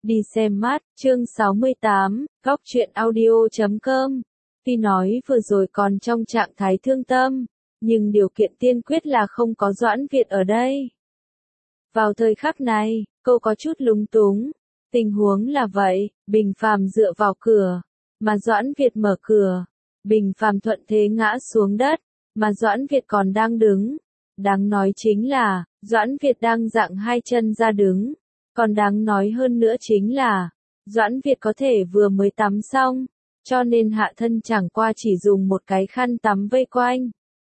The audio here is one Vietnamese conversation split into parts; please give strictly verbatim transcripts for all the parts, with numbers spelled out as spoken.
Đi xem mắt, chương sáu mươi tám, góc truyện audio chấm com. Tuy nói vừa rồi còn trong trạng thái thương tâm, nhưng điều kiện tiên quyết là không có Doãn Việt ở đây. Vào thời khắc này, cô có chút lúng túng. Tình huống là vậy, Bình Phàm dựa vào cửa, mà Doãn Việt mở cửa. Bình Phàm thuận thế ngã xuống đất, mà Doãn Việt còn đang đứng. Đáng nói chính là, Doãn Việt đang dạng hai chân ra đứng. Còn đáng nói hơn nữa chính là, Doãn Việt có thể vừa mới tắm xong, cho nên hạ thân chẳng qua chỉ dùng một cái khăn tắm vây quanh.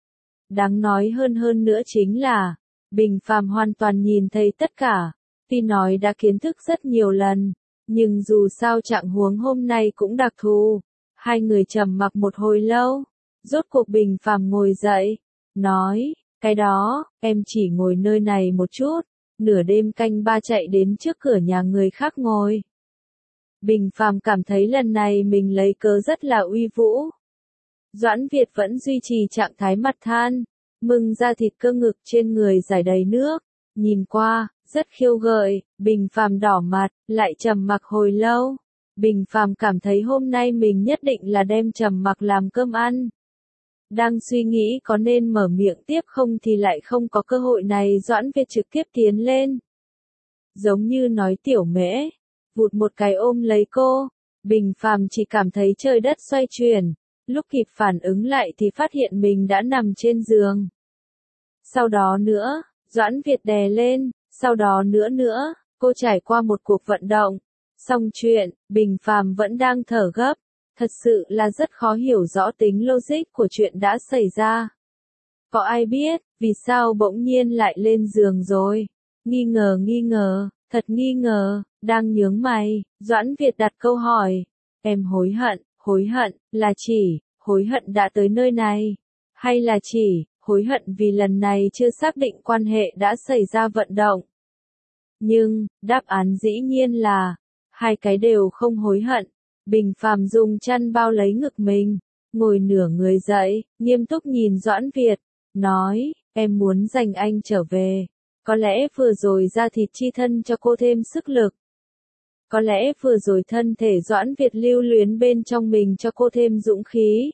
Đáng nói hơn hơn nữa chính là, Bình Phàm hoàn toàn nhìn thấy tất cả, tuy nói đã kiến thức rất nhiều lần, nhưng dù sao trạng huống hôm nay cũng đặc thù. Hai người trầm mặc một hồi lâu, rốt cuộc Bình Phàm ngồi dậy, nói, cái đó, em chỉ ngồi nơi này một chút. Nửa đêm canh ba chạy đến trước cửa nhà người khác ngồi. Bình Phàm cảm thấy lần này mình lấy cớ rất là uy vũ. Doãn Việt vẫn duy trì trạng thái mặt than, mưng ra thịt cơ ngực trên người rải đầy nước, nhìn qua, rất khiêu gợi. Bình Phàm đỏ mặt, lại trầm mặc hồi lâu. Bình Phàm cảm thấy hôm nay mình nhất định là đem trầm mặc làm cơm ăn. Đang suy nghĩ có nên mở miệng tiếp không thì lại không có cơ hội này. Doãn Việt trực tiếp tiến lên. Giống như nói tiểu mễ, vụt một cái ôm lấy cô. Bình Phàm chỉ cảm thấy trời đất xoay chuyển, lúc kịp phản ứng lại thì phát hiện mình đã nằm trên giường. Sau đó nữa, Doãn Việt đè lên, sau đó nữa nữa, cô trải qua một cuộc vận động. Xong chuyện, Bình Phàm vẫn đang thở gấp. Thật sự là rất khó hiểu rõ tính logic của chuyện đã xảy ra. Có ai biết, vì sao bỗng nhiên lại lên giường rồi? Nghi ngờ nghi ngờ, thật nghi ngờ, đang nhướng mày, Doãn Việt đặt câu hỏi. Em hối hận, hối hận, là chỉ, hối hận đã tới nơi này? Hay là chỉ, hối hận vì lần này chưa xác định quan hệ đã xảy ra vận động? Nhưng, đáp án dĩ nhiên là, hai cái đều không hối hận. Bình Phàm dùng chăn bao lấy ngực mình, ngồi nửa người dậy, nghiêm túc nhìn Doãn Việt, nói, em muốn giành anh trở về. Có lẽ vừa rồi ra thịt chi thân cho cô thêm sức lực. Có lẽ vừa rồi thân thể Doãn Việt lưu luyến bên trong mình cho cô thêm dũng khí.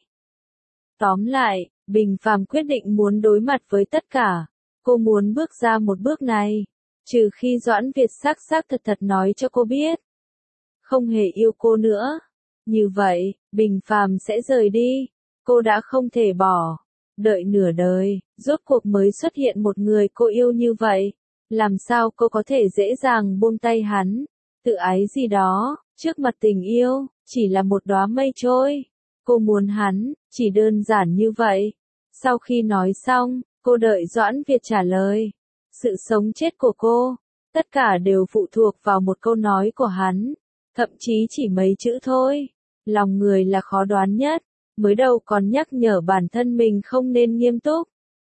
Tóm lại, Bình Phàm quyết định muốn đối mặt với tất cả. Cô muốn bước ra một bước này, trừ khi Doãn Việt xác xác thật thật nói cho cô biết không hề yêu cô nữa. Như vậy, Bình Phàm sẽ rời đi. Cô đã không thể bỏ. Đợi nửa đời, rốt cuộc mới xuất hiện một người cô yêu như vậy. Làm sao cô có thể dễ dàng buông tay hắn? Tự ái gì đó, trước mặt tình yêu, chỉ là một đóa mây trôi. Cô muốn hắn, chỉ đơn giản như vậy. Sau khi nói xong, cô đợi Doãn Việt trả lời. Sự sống chết của cô, tất cả đều phụ thuộc vào một câu nói của hắn. Thậm chí chỉ mấy chữ thôi. Lòng người là khó đoán nhất, mới đầu còn nhắc nhở bản thân mình không nên nghiêm túc.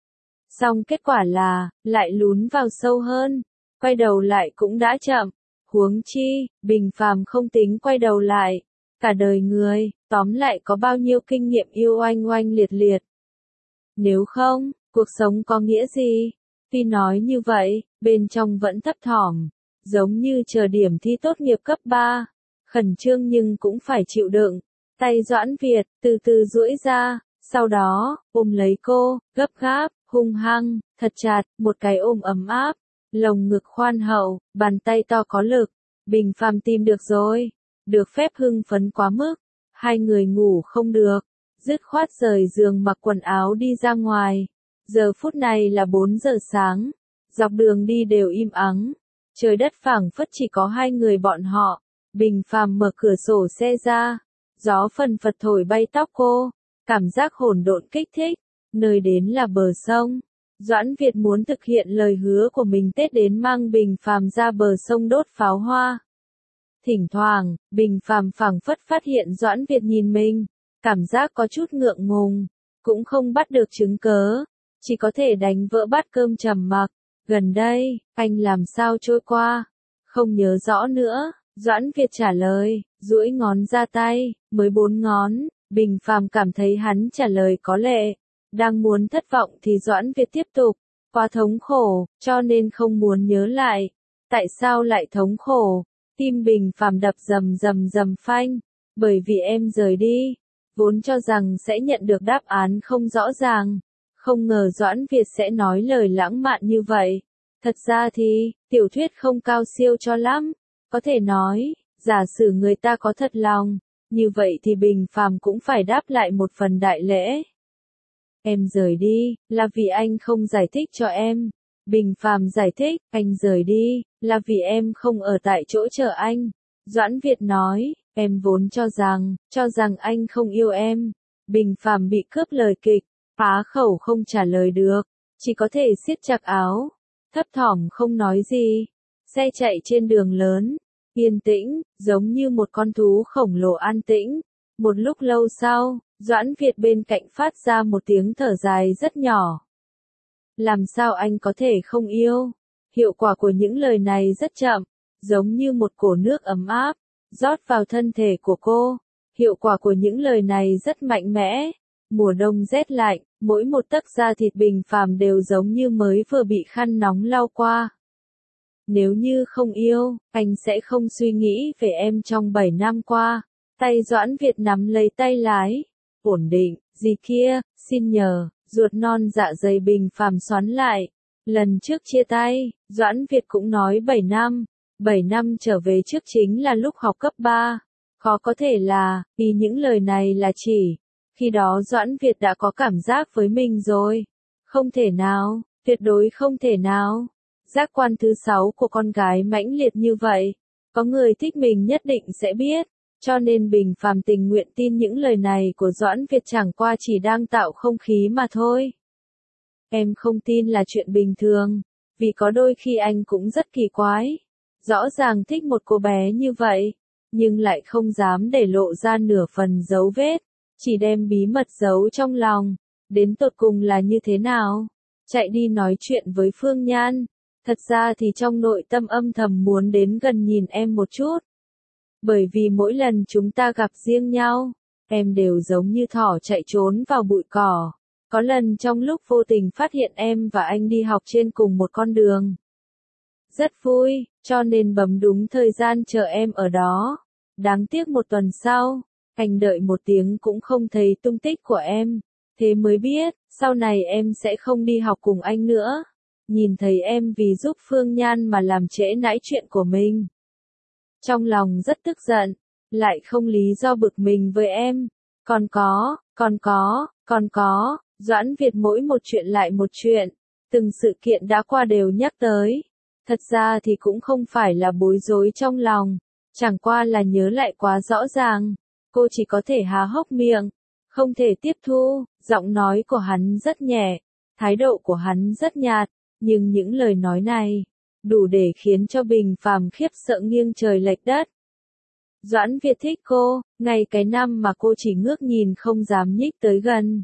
Xong kết quả là, lại lún vào sâu hơn, quay đầu lại cũng đã chậm. Huống chi, Bình Phàm không tính quay đầu lại. Cả đời người, tóm lại có bao nhiêu kinh nghiệm yêu oanh oanh liệt liệt. Nếu không, cuộc sống có nghĩa gì? Tuy nói như vậy, bên trong vẫn thấp thỏm. Giống như chờ điểm thi tốt nghiệp cấp ba, khẩn trương nhưng cũng phải chịu đựng. Tay Doãn Việt, từ từ duỗi ra, sau đó, ôm lấy cô, gấp gáp, hung hăng, thật chặt, một cái ôm ấm áp, lồng ngực khoan hậu, bàn tay to có lực. Bình Phàm tìm được rồi, được phép hưng phấn quá mức, hai người ngủ không được, dứt khoát rời giường mặc quần áo đi ra ngoài. Giờ phút này là bốn giờ sáng, dọc đường đi đều im ắng. Trời đất phảng phất chỉ có hai người bọn họ. Bình Phàm mở cửa sổ xe ra, gió phần phật thổi bay tóc cô, cảm giác hỗn độn kích thích. Nơi đến là bờ sông. Doãn Việt muốn thực hiện lời hứa của mình Tết đến mang Bình Phàm ra bờ sông đốt pháo hoa. Thỉnh thoảng, Bình Phàm phảng phất phát hiện Doãn Việt nhìn mình, cảm giác có chút ngượng ngùng, cũng không bắt được chứng cớ, chỉ có thể đánh vỡ bát cơm trầm mặc. Gần đây, anh làm sao trôi qua? Không nhớ rõ nữa. Doãn Việt trả lời, duỗi ngón ra tay, mới bốn ngón. Bình Phàm cảm thấy hắn trả lời có lệ. Đang muốn thất vọng thì Doãn Việt tiếp tục, quá thống khổ, cho nên không muốn nhớ lại. Tại sao lại thống khổ? Tim Bình Phàm đập rầm rầm rầm phanh, bởi vì em rời đi, vốn cho rằng sẽ nhận được đáp án không rõ ràng, không ngờ Doãn Việt sẽ nói lời lãng mạn như vậy. Thật ra thì, tiểu thuyết không cao siêu cho lắm, có thể nói, giả sử người ta có thật lòng, như vậy thì Bình Phàm cũng phải đáp lại một phần đại lễ. Em rời đi, là vì anh không giải thích cho em. Bình Phàm giải thích, anh rời đi, là vì em không ở tại chỗ chờ anh. Doãn Việt nói, em vốn cho rằng, cho rằng anh không yêu em. Bình Phàm bị cướp lời kịch, phá khẩu không trả lời được, chỉ có thể siết chặt áo, thấp thỏm không nói gì. Xe chạy trên đường lớn, yên tĩnh, giống như một con thú khổng lồ an tĩnh. Một lúc lâu sau, Doãn Việt bên cạnh phát ra một tiếng thở dài rất nhỏ. Làm sao anh có thể không yêu? Hiệu quả của những lời này rất chậm, giống như một cỗ nước ấm áp, rót vào thân thể của cô. Hiệu quả của những lời này rất mạnh mẽ. Mùa đông rét lạnh, mỗi một tấc da thịt Bình Phàm đều giống như mới vừa bị khăn nóng lau qua. Nếu như không yêu, anh sẽ không suy nghĩ về em trong bảy năm qua. Tay Doãn Việt nắm lấy tay lái. Ổn định, gì kia, xin nhờ, ruột non dạ dày Bình Phàm xoắn lại. Lần trước chia tay, Doãn Việt cũng nói bảy năm. bảy năm trở về trước chính là lúc học cấp ba. Khó có thể là, vì những lời này là chỉ. Khi đó Doãn Việt đã có cảm giác với mình rồi. Không thể nào, tuyệt đối không thể nào. Giác quan thứ sáu của con gái mãnh liệt như vậy. Có người thích mình nhất định sẽ biết. Cho nên Bình Phàm tình nguyện tin những lời này của Doãn Việt chẳng qua chỉ đang tạo không khí mà thôi. Em không tin là chuyện bình thường, vì có đôi khi anh cũng rất kỳ quái. Rõ ràng thích một cô bé như vậy, nhưng lại không dám để lộ ra nửa phần dấu vết, chỉ đem bí mật giấu trong lòng. Đến tột cùng là như thế nào? Chạy đi nói chuyện với Phương Nhan. Thật ra thì trong nội tâm âm thầm muốn đến gần nhìn em một chút. Bởi vì mỗi lần chúng ta gặp riêng nhau, em đều giống như thỏ chạy trốn vào bụi cỏ. Có lần trong lúc vô tình phát hiện em và anh đi học trên cùng một con đường. Rất vui, cho nên bấm đúng thời gian chờ em ở đó. Đáng tiếc một tuần sau, anh đợi một tiếng cũng không thấy tung tích của em. Thế mới biết, sau này em sẽ không đi học cùng anh nữa. Nhìn thấy em vì giúp Phương Nhan mà làm trễ nải chuyện của mình. Trong lòng rất tức giận, lại không lý do bực mình với em. Còn có, còn có, còn có, Doãn Việt mỗi một chuyện lại một chuyện, từng sự kiện đã qua đều nhắc tới. Thật ra thì cũng không phải là bối rối trong lòng, chẳng qua là nhớ lại quá rõ ràng. Cô chỉ có thể há hốc miệng, không thể tiếp thu. Giọng nói của hắn rất nhẹ, thái độ của hắn rất nhạt, nhưng những lời nói này đủ để khiến cho Bình Phàm khiếp sợ nghiêng trời lệch đất. Doãn Việt thích cô, ngay cái năm mà cô chỉ ngước nhìn không dám nhích tới gần.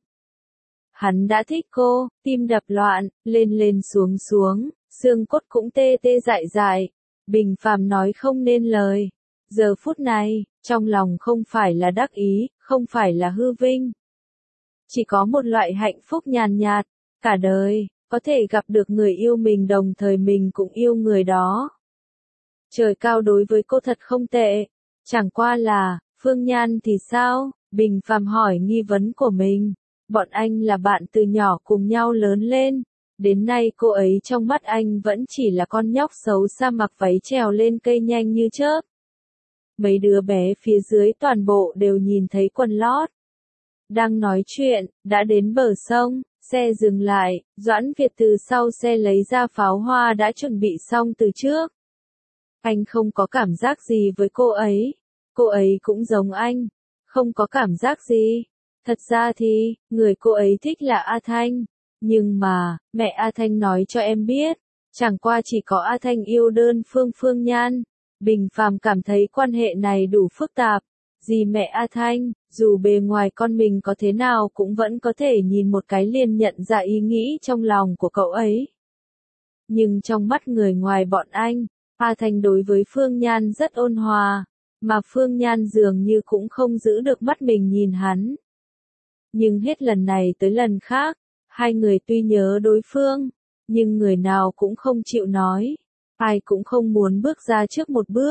Hắn đã thích cô, tim đập loạn, lên lên xuống xuống, xương cốt cũng tê tê dại dại. Bình Phàm nói không nên lời. Giờ phút này, trong lòng không phải là đắc ý, không phải là hư vinh. Chỉ có một loại hạnh phúc nhàn nhạt, cả đời, có thể gặp được người yêu mình đồng thời mình cũng yêu người đó. Trời cao đối với cô thật không tệ. Chẳng qua là, Phương Nhan thì sao? Bình Phàm hỏi nghi vấn của mình. Bọn anh là bạn từ nhỏ cùng nhau lớn lên. Đến nay cô ấy trong mắt anh vẫn chỉ là con nhóc xấu xa mặc váy trèo lên cây nhanh như chớp. Mấy đứa bé phía dưới toàn bộ đều nhìn thấy quần lót. Đang nói chuyện, đã đến bờ sông, xe dừng lại, Doãn Việt từ sau xe lấy ra pháo hoa đã chuẩn bị xong từ trước. Anh không có cảm giác gì với cô ấy, cô ấy cũng giống anh, không có cảm giác gì. Thật ra thì, người cô ấy thích là A Thanh, nhưng mà, mẹ A Thanh nói cho em biết, chẳng qua chỉ có A Thanh yêu đơn phương Phương Nhan. Bình Phàm cảm thấy quan hệ này đủ phức tạp. Dì mẹ A Thanh, dù bề ngoài con mình có thế nào cũng vẫn có thể nhìn một cái liền nhận ra ý nghĩ trong lòng của cậu ấy. Nhưng trong mắt người ngoài bọn anh, A Thanh đối với Phương Nhan rất ôn hòa, mà Phương Nhan dường như cũng không giữ được mắt mình nhìn hắn. Nhưng hết lần này tới lần khác, hai người tuy nhớ đối phương, nhưng người nào cũng không chịu nói, ai cũng không muốn bước ra trước một bước.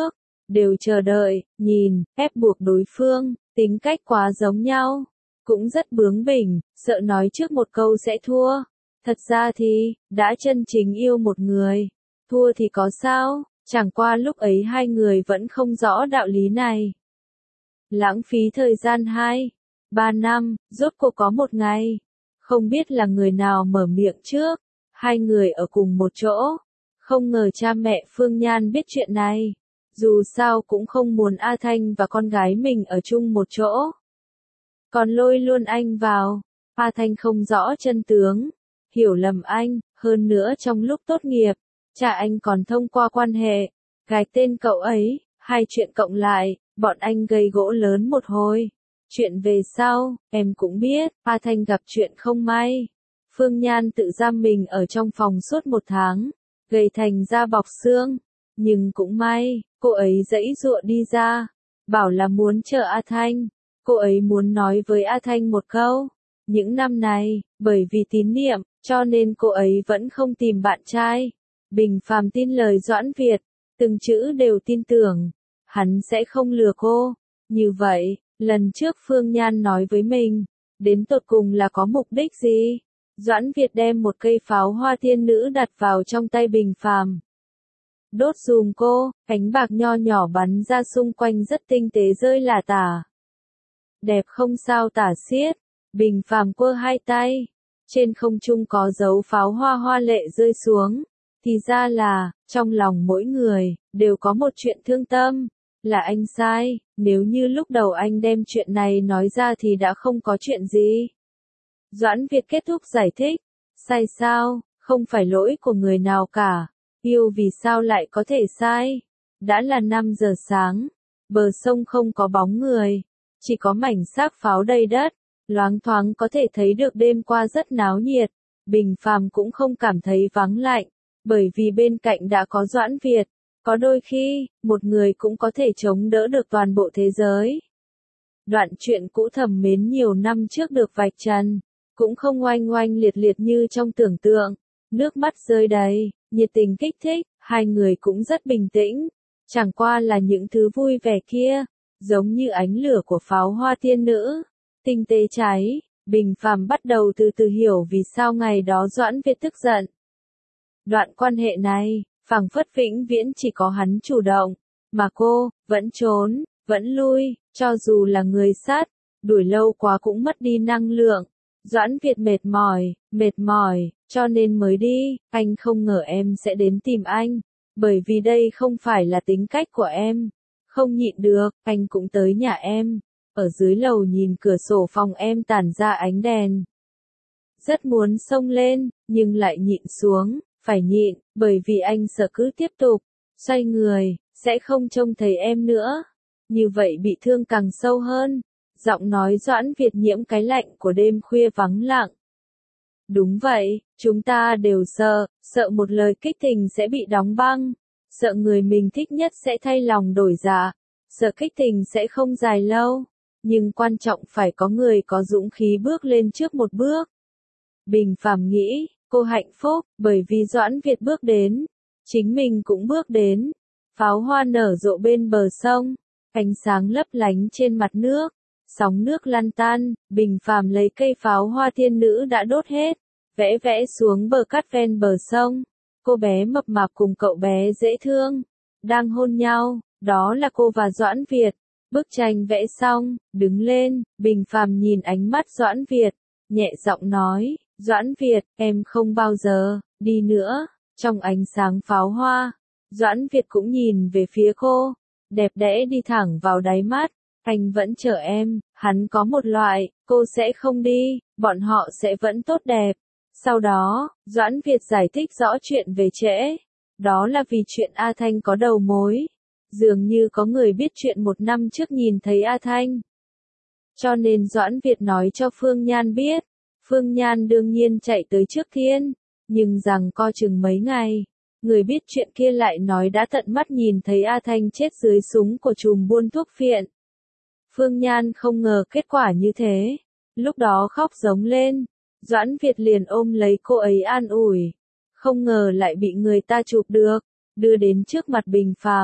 đều chờ đợi, nhìn, ép buộc đối phương, tính cách quá giống nhau, cũng rất bướng bỉnh, sợ nói trước một câu sẽ thua. Thật ra thì, đã chân chính yêu một người, thua thì có sao, chẳng qua lúc ấy hai người vẫn không rõ đạo lý này. Lãng phí thời gian hai, ba năm, rốt cuộc có một ngày, không biết là người nào mở miệng trước, hai người ở cùng một chỗ, không ngờ cha mẹ Phương Nhan biết chuyện này, dù sao cũng không muốn A Thanh và con gái mình ở chung một chỗ. Còn lôi luôn anh vào, A Thanh không rõ chân tướng, hiểu lầm anh, hơn nữa trong lúc tốt nghiệp, cha anh còn thông qua quan hệ, gài tên cậu ấy, hai chuyện cộng lại, bọn anh gây gỗ lớn một hồi. Chuyện về sau, em cũng biết, A Thanh gặp chuyện không may. Phương Nhan tự giam mình ở trong phòng suốt một tháng, gầy thành da bọc xương. Nhưng cũng may, cô ấy giãy giụa đi ra, bảo là muốn chờ A Thanh. Cô ấy muốn nói với A Thanh một câu. Những năm này, bởi vì tín niệm, cho nên cô ấy vẫn không tìm bạn trai. Bình Phàm tin lời Doãn Việt, từng chữ đều tin tưởng, hắn sẽ không lừa cô. Như vậy, lần trước Phương Nhan nói với mình, đến tột cùng là có mục đích gì? Doãn Việt đem một cây pháo hoa tiên nữ đặt vào trong tay Bình Phàm. Đốt dùm cô, cánh bạc nho nhỏ bắn ra xung quanh rất tinh tế rơi lả tả. Đẹp không sao tả xiết, Bình Phàm quơ hai tay, trên không trung có dấu pháo hoa hoa lệ rơi xuống. Thì ra là, trong lòng mỗi người, đều có một chuyện thương tâm, là anh sai, nếu như lúc đầu anh đem chuyện này nói ra thì đã không có chuyện gì. Doãn Việt kết thúc giải thích, sai sao, không phải lỗi của người nào cả, yêu vì sao lại có thể sai. Đã là năm giờ sáng, bờ sông không có bóng người, chỉ có mảnh xác pháo đầy đất, loáng thoáng có thể thấy được đêm qua rất náo nhiệt, Bình Phàm cũng không cảm thấy vắng lạnh, bởi vì bên cạnh đã có Doãn Việt, có đôi khi, một người cũng có thể chống đỡ được toàn bộ thế giới. Đoạn chuyện cũ thầm mến nhiều năm trước được vạch trần, cũng không oanh oanh liệt liệt như trong tưởng tượng, nước mắt rơi đầy, nhiệt tình kích thích, hai người cũng rất bình tĩnh, chẳng qua là những thứ vui vẻ kia, giống như ánh lửa của pháo hoa tiên nữ, tinh tế cháy. Bình Phàm bắt đầu từ từ hiểu vì sao ngày đó Doãn Việt tức giận. Đoạn quan hệ này, phảng phất vĩnh viễn chỉ có hắn chủ động, mà cô, vẫn trốn, vẫn lui, cho dù là người sát, đuổi lâu quá cũng mất đi năng lượng. Doãn Việt mệt mỏi, mệt mỏi, cho nên mới đi, anh không ngờ em sẽ đến tìm anh, bởi vì đây không phải là tính cách của em. Không nhịn được, anh cũng tới nhà em, ở dưới lầu nhìn cửa sổ phòng em tản ra ánh đèn. Rất muốn xông lên, nhưng lại nhịn xuống, phải nhịn, bởi vì anh sợ cứ tiếp tục, xoay người, sẽ không trông thấy em nữa. Như vậy bị thương càng sâu hơn. Giọng nói Doãn Việt nhiễm cái lạnh của đêm khuya vắng lặng. Đúng vậy, chúng ta đều sợ, sợ một lời kích tình sẽ bị đóng băng, sợ người mình thích nhất sẽ thay lòng đổi dạ, sợ kích tình sẽ không dài lâu, nhưng quan trọng phải có người có dũng khí bước lên trước một bước. Bình Phàm nghĩ, cô hạnh phúc, bởi vì Doãn Việt bước đến, chính mình cũng bước đến. Pháo hoa nở rộ bên bờ sông, ánh sáng lấp lánh trên mặt nước, sóng nước lăn tan, Bình Phàm lấy cây pháo hoa tiên nữ đã đốt hết, vẽ vẽ xuống bờ cát ven bờ sông. Cô bé mập mạp cùng cậu bé dễ thương, đang hôn nhau, đó là cô và Doãn Việt. Bức tranh vẽ xong, đứng lên, Bình Phàm nhìn ánh mắt Doãn Việt, nhẹ giọng nói, Doãn Việt, em không bao giờ đi nữa. Trong ánh sáng pháo hoa, Doãn Việt cũng nhìn về phía cô, đẹp đẽ đi thẳng vào đáy mắt, anh vẫn chờ em, hắn có một loại, cô sẽ không đi, bọn họ sẽ vẫn tốt đẹp. Sau đó, Doãn Việt giải thích rõ chuyện về trễ, đó là vì chuyện A Thanh có đầu mối. Dường như có người biết chuyện một năm trước nhìn thấy A Thanh. Cho nên Doãn Việt nói cho Phương Nhan biết. Phương Nhan đương nhiên chạy tới trước tiên, nhưng rằng co chừng mấy ngày, người biết chuyện kia lại nói đã tận mắt nhìn thấy A Thanh chết dưới súng của trùm buôn thuốc phiện. Phương Nhan không ngờ kết quả như thế, lúc đó khóc giống lên, Doãn Việt liền ôm lấy cô ấy an ủi, không ngờ lại bị người ta chụp được, đưa đến trước mặt Bình Phàm.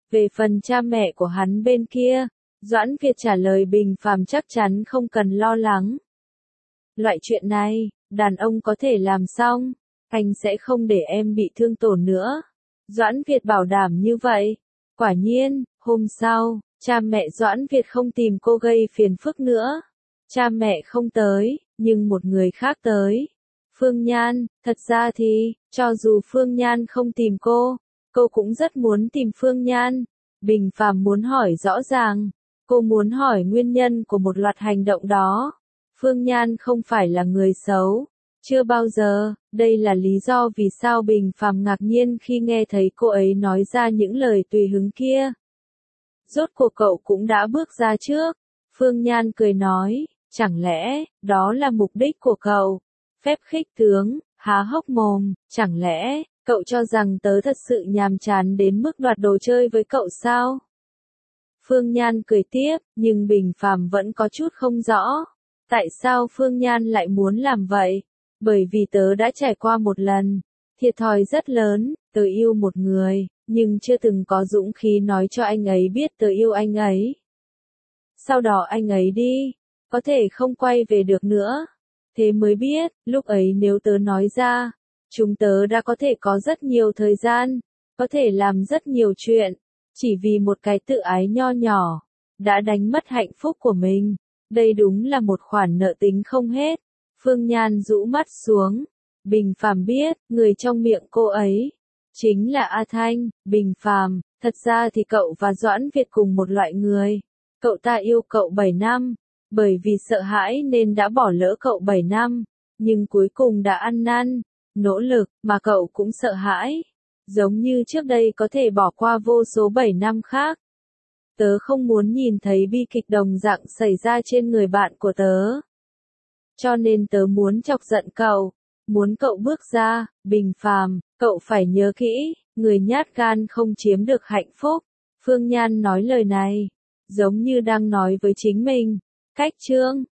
Về phần cha mẹ của hắn bên kia, Doãn Việt trả lời Bình Phàm chắc chắn không cần lo lắng. Loại chuyện này, đàn ông có thể làm xong, anh sẽ không để em bị thương tổn nữa. Doãn Việt bảo đảm như vậy. Quả nhiên, hôm sau, cha mẹ Doãn Việt không tìm cô gây phiền phức nữa. Cha mẹ không tới, nhưng một người khác tới. Phương Nhan, thật ra thì, cho dù Phương Nhan không tìm cô, cô cũng rất muốn tìm Phương Nhan. Bình Phàm muốn hỏi rõ ràng, cô muốn hỏi nguyên nhân của một loạt hành động đó. Phương Nhan không phải là người xấu, chưa bao giờ, đây là lý do vì sao Bình Phàm ngạc nhiên khi nghe thấy cô ấy nói ra những lời tùy hứng kia. Rốt cuộc cậu cũng đã bước ra trước. Phương Nhan cười nói, chẳng lẽ, đó là mục đích của cậu? Phép khích tướng, há hốc mồm, chẳng lẽ, cậu cho rằng tớ thật sự nhàm chán đến mức đoạt đồ chơi với cậu sao? Phương Nhan cười tiếp, nhưng Bình Phàm vẫn có chút không rõ. Tại sao Phương Nhan lại muốn làm vậy? Bởi vì tớ đã trải qua một lần, thiệt thòi rất lớn, tớ yêu một người, nhưng chưa từng có dũng khí nói cho anh ấy biết tớ yêu anh ấy. Sau đó anh ấy đi, có thể không quay về được nữa. Thế mới biết, lúc ấy nếu tớ nói ra, chúng tớ đã có thể có rất nhiều thời gian, có thể làm rất nhiều chuyện, chỉ vì một cái tự ái nho nhỏ, đã đánh mất hạnh phúc của mình. Đây đúng là một khoản nợ tính không hết. Phương Nhan rũ mắt xuống. Bình Phàm biết, người trong miệng cô ấy chính là A Thanh. Bình Phàm, thật ra thì cậu và Doãn Việt cùng một loại người. Cậu ta yêu cậu bảy năm, bởi vì sợ hãi nên đã bỏ lỡ cậu bảy năm, nhưng cuối cùng đã ăn năn, nỗ lực, mà cậu cũng sợ hãi. Giống như trước đây có thể bỏ qua vô số bảy năm khác. Tớ không muốn nhìn thấy bi kịch đồng dạng xảy ra trên người bạn của tớ. Cho nên tớ muốn chọc giận cậu, muốn cậu bước ra. Bình Phàm, cậu phải nhớ kỹ, người nhát gan không chiếm được hạnh phúc. Phương Nhan nói lời này, giống như đang nói với chính mình. Cách chương